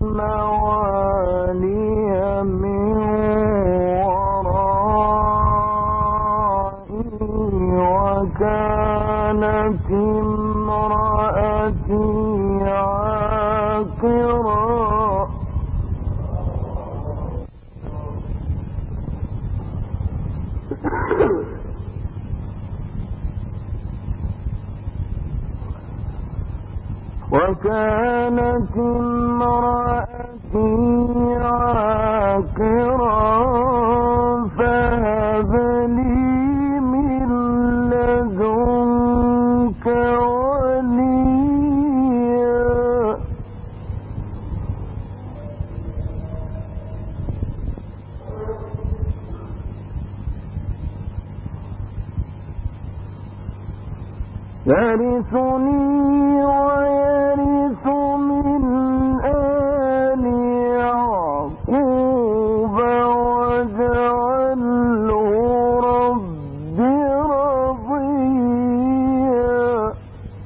موالي من ورائي وكانت امرأتي عاقرا فهب لي من لدنك وليا يرثني ويرث من آل يعقوب واجعله رب رضيا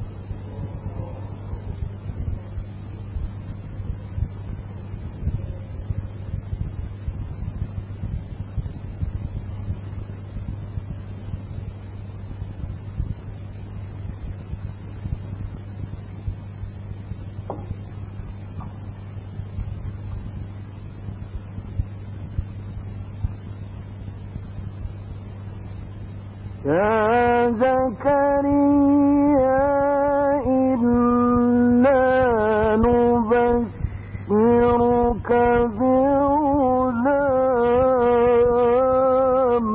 يا زكريا إنا نبشرك بغلام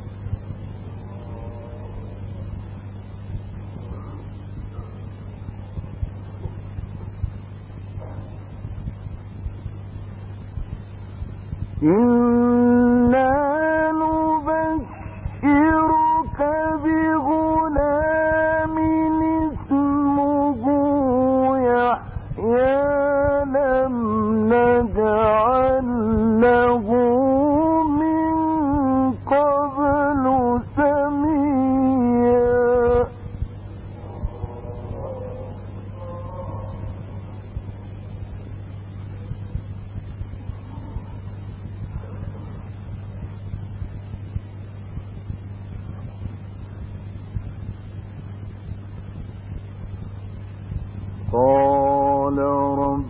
إنا نبشرك بغلام اسمه يحيى لم نجعل له من قبل سميا قال رب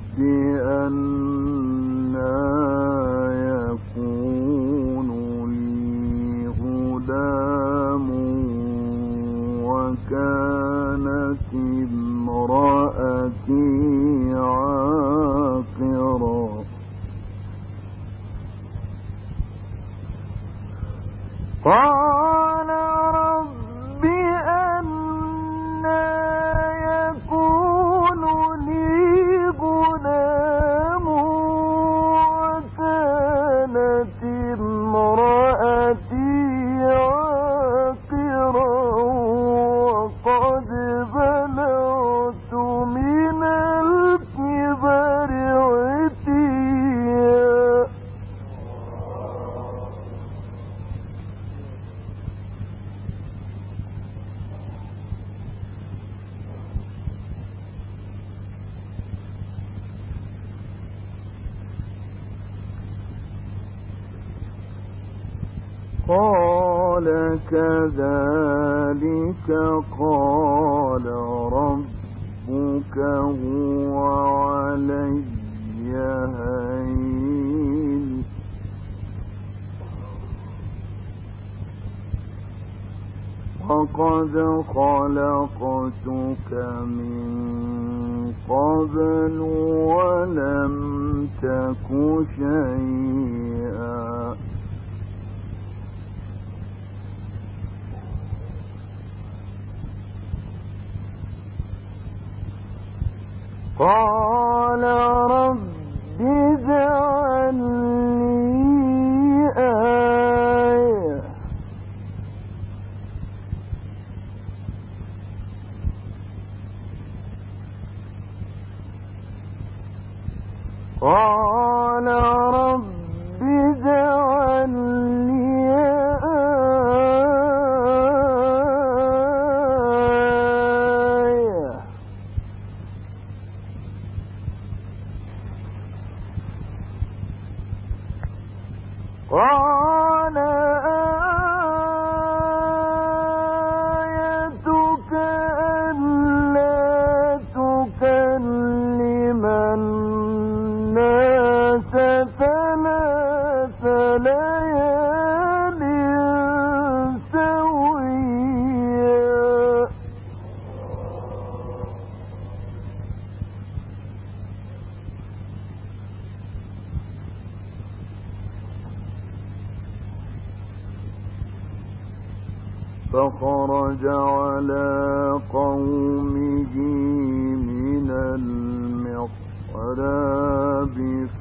أنى يكون لي غلام وكانت امرأتي عاقرا قال رب أنى يكون لي غلام وكانت امرأتي عاقرا وقد بلغت من الكبر عتيا قال كذلك قال ربك هو علي هين وقد خلقتك من قبل ولم تك شيئا قال رب اجعل لي آية قال رب اجعل لي آية قال آيتك ألا تكلم الناس ثلاث ليال سويا. فخرج على قومه من المحراب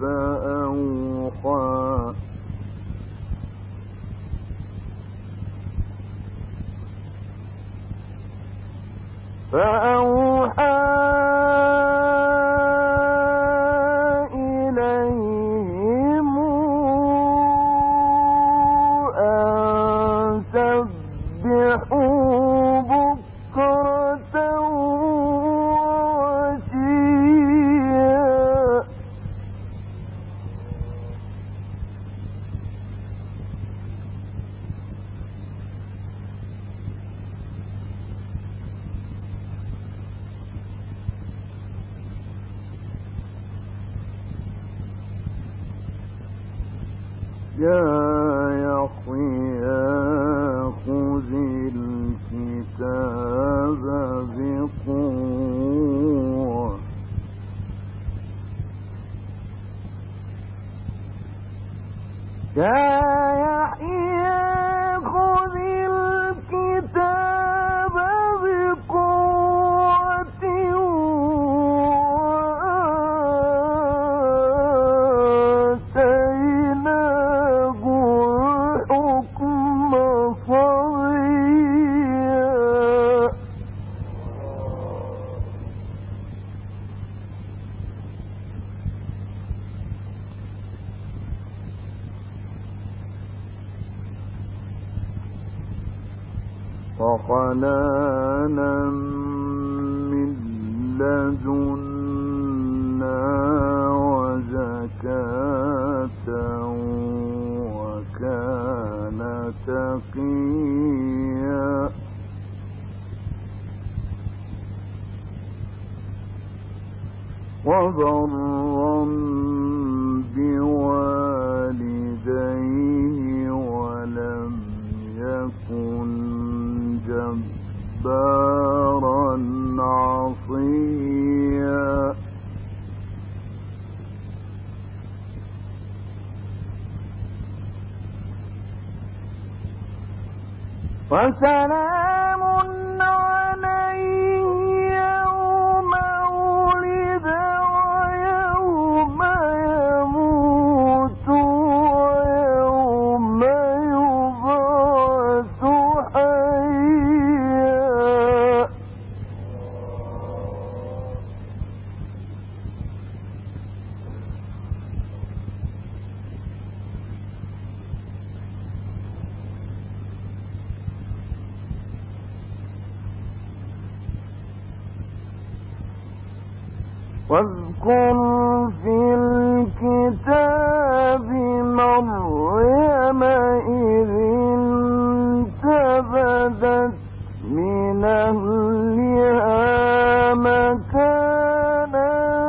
فأوحى إليهم أن سبحوا بكرة وعشيا. يا يحيى خذ الكتاب بقوة. يا يحيى خذ الكتاب بقوة وآتيناه الحكم صبيا. وحنانا من لدنا وزكاة وكان تقيا. وبرا بوالديه ولم يكن جبارا عصيا. وسلام عليه يوم ولد ويوم يموت ويوم يبعث حيا. واذكر في الكتاب مريم إذ انتبذت من أهلها مكانا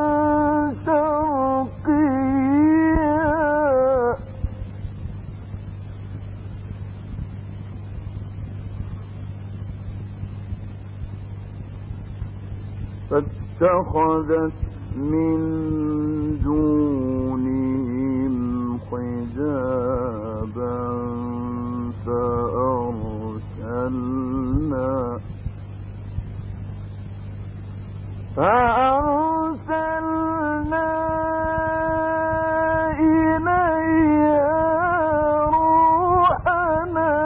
شرقيا. فاتخذت من دونهم حجابا فأرسلنا إليها روحنا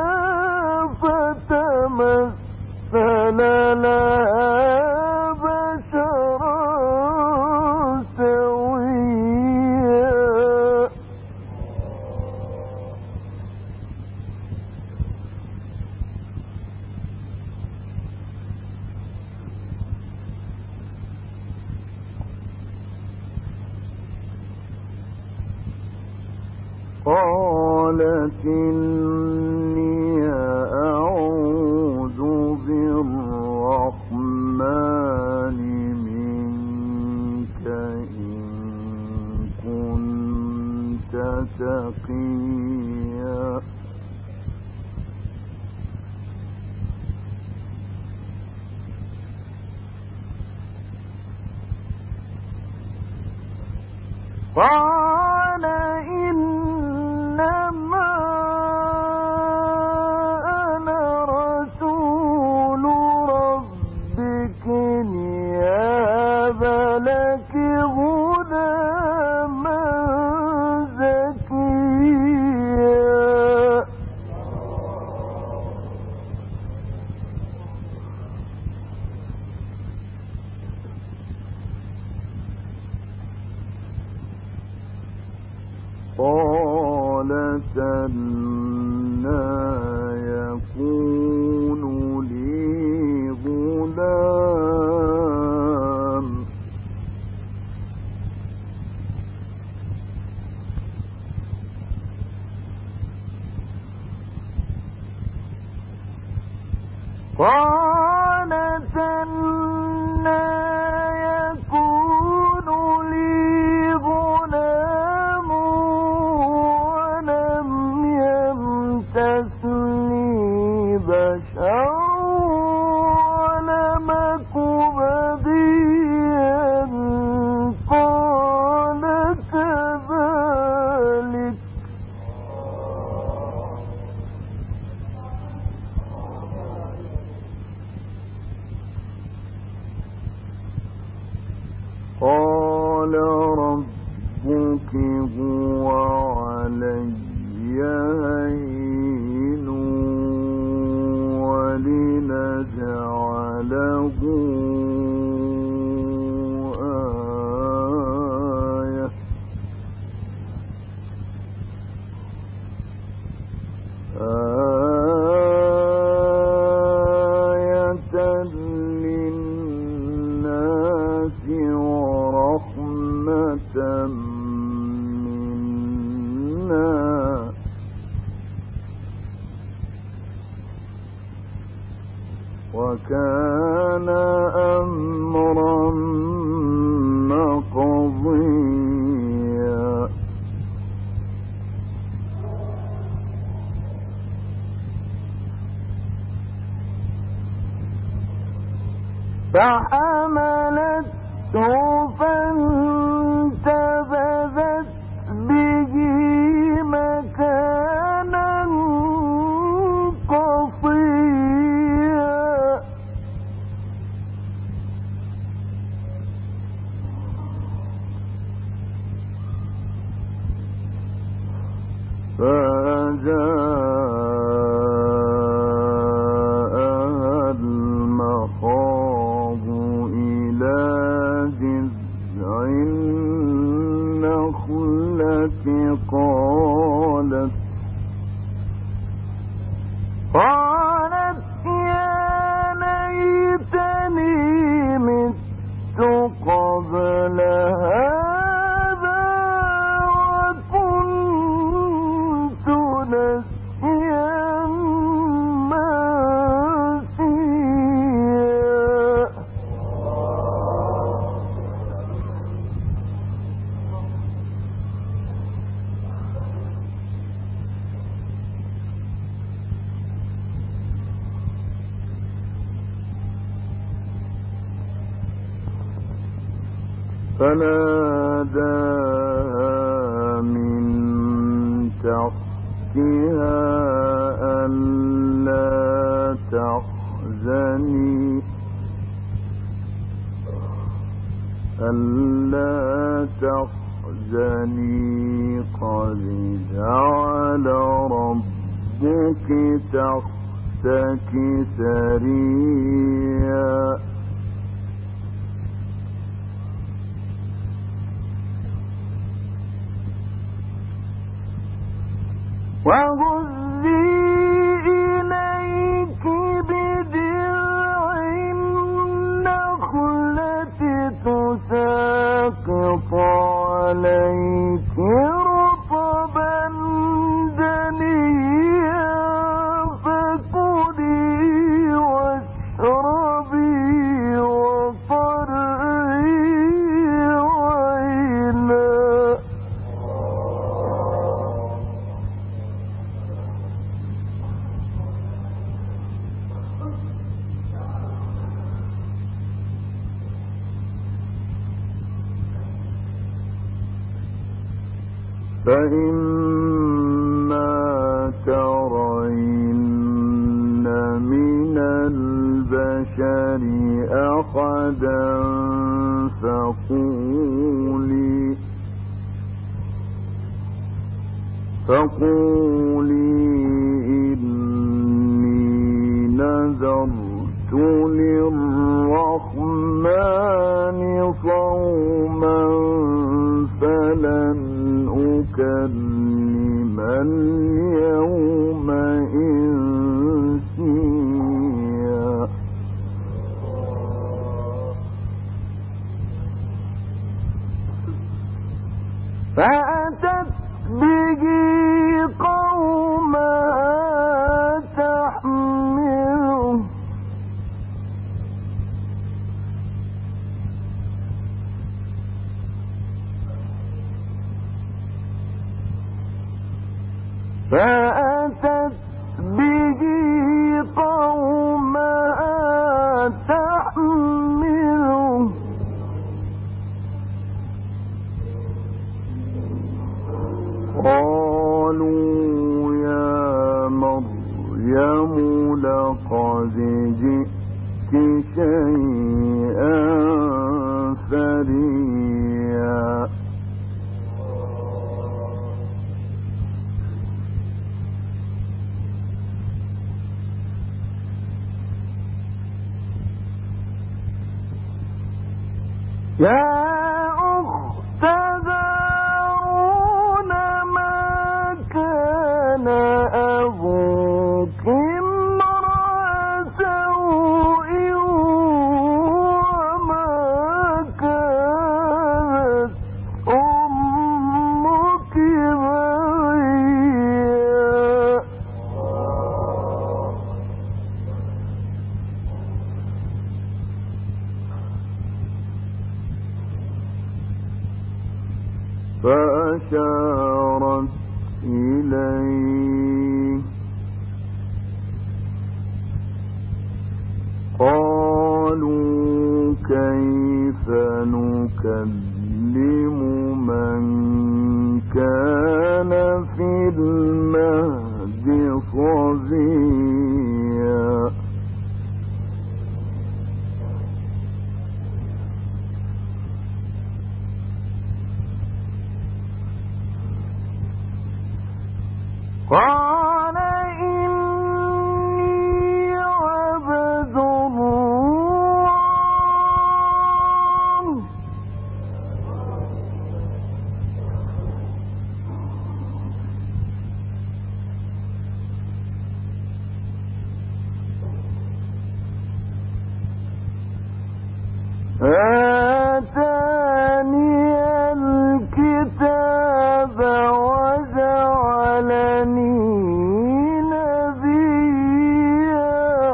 فتمثل لها بشرا سويا. قالت قالت إني أعوذ بالرحمن منك إن كنت تقيا قال إنما أنا رسول ربك ليهب لك غلاما زكيا قالت أنى يكون لي غلام قالت أنى يكون لي غلام ولم يمسسني بشر ولم أك بغيا قال كذلك قال ربك هو علي هين ولنجعله آية للناس ورحمة منا وكان أمرا مقضيا فحملته فانتبذت به مكانا قصيا فجاءها المخاض إلى جذع النخلة قالت يا ليتني مت قبل هذا وكنت نسيا منسيا فناداها من تحتها ألا تحزني قد جعل ربك تحتك سريا وهزي إليك بجذع النخلة تساقط عليك رطبا جنيا فإما ترين من البشر أحدا فقولي إني نذرت للرحمن صوما فلن أكلم اليوم إنسيا فأتت به قومها تحمله قالوا يا مريم لقد جئت شيئا فريا يا أخت هارون ما كان أبوك امرأ سوء وما كانت أمك بغيا فأشارت إليه قالوا كيف نكلم من كان في المهد صبيا قال إني عبد الله آتاني الكتاب وجعلني نبيا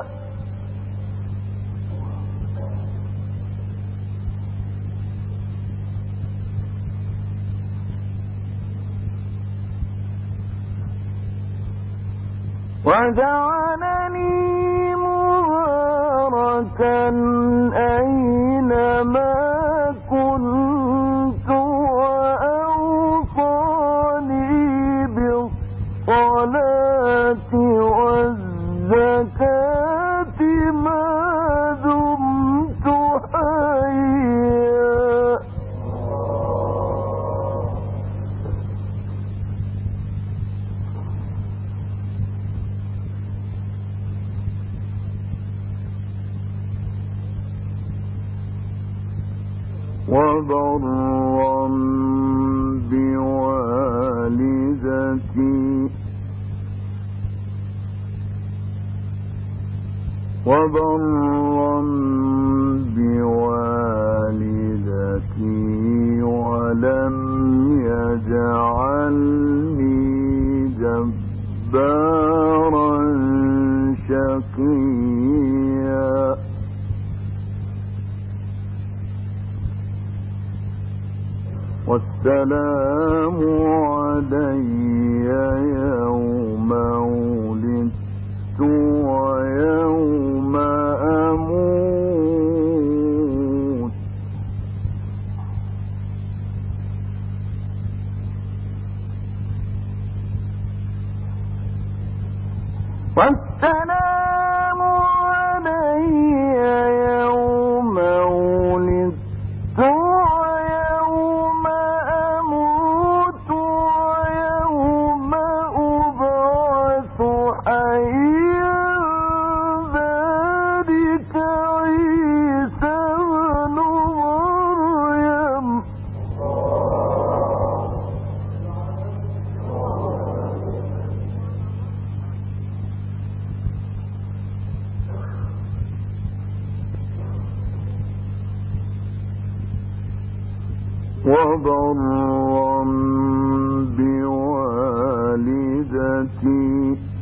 مباركا أينما كنت وأوصاني بالصلاة والزكاة ما دمت حيا وبرا بوالدتي ولم يجعلني جبارا شقيا والسلام علي يوم ولدت ويوم أموت والسلام علي يوم ولدت ويوم أموت ويوم أبعث حيا ذلك عيسى ابن مريم. وبرا بوالدتي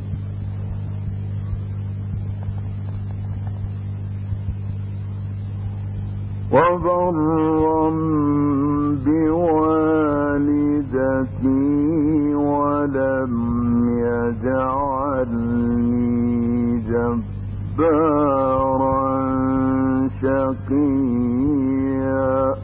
ولم يجعلني جبارا شقيا.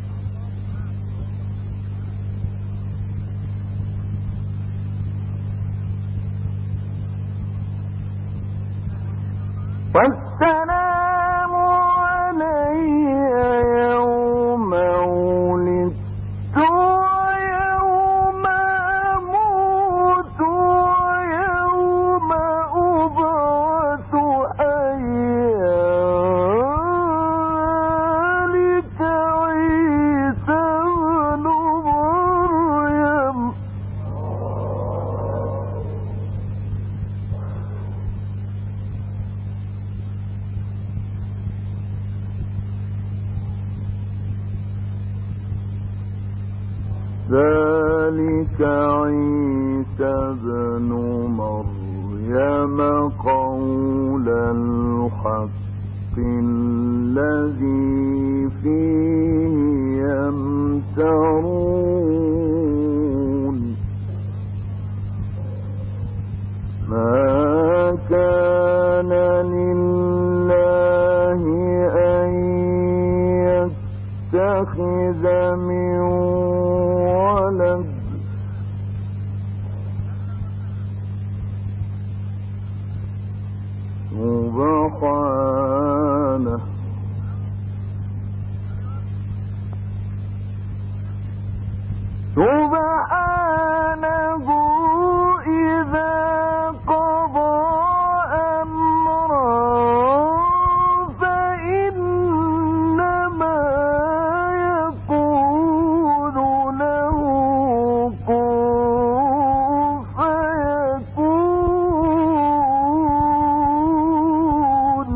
والسلام علي يوم ولدت ويوم أموت ويوم أبعث حيا ذلك عيسى ابن مريم. ذلك عيسى ابن مريم قول الحق الذي فيه يمترون. ما كان لله أن يتخذ من ولد سبحانه إذا قضى أمرا فإنما يقول له كن فيكون.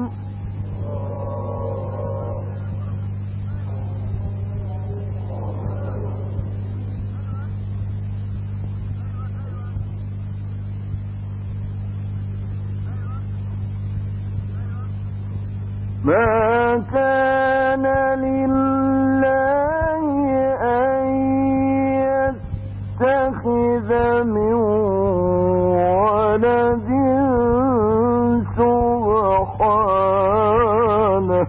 ما كان لله أن يتخذ من ولد سبحانه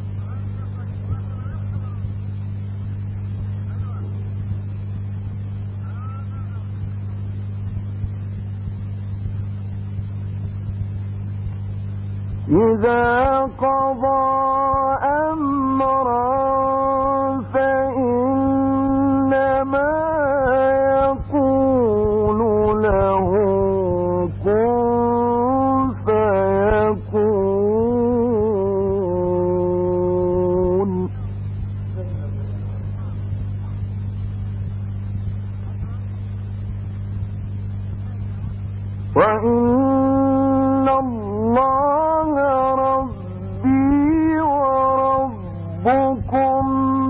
إذا قضى أمرا فإنما يقول له كن فيكون. وإن الله ربي وربكم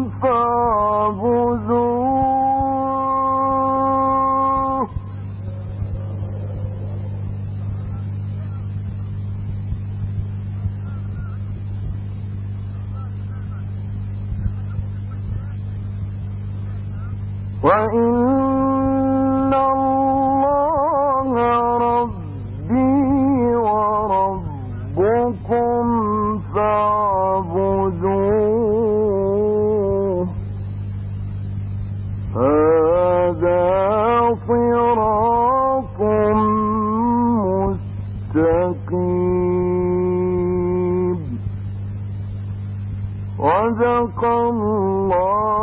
فاعبدوه. وإن الله ربي وربكم فاعبدوه. هذا صراط مستقيم. صدق الله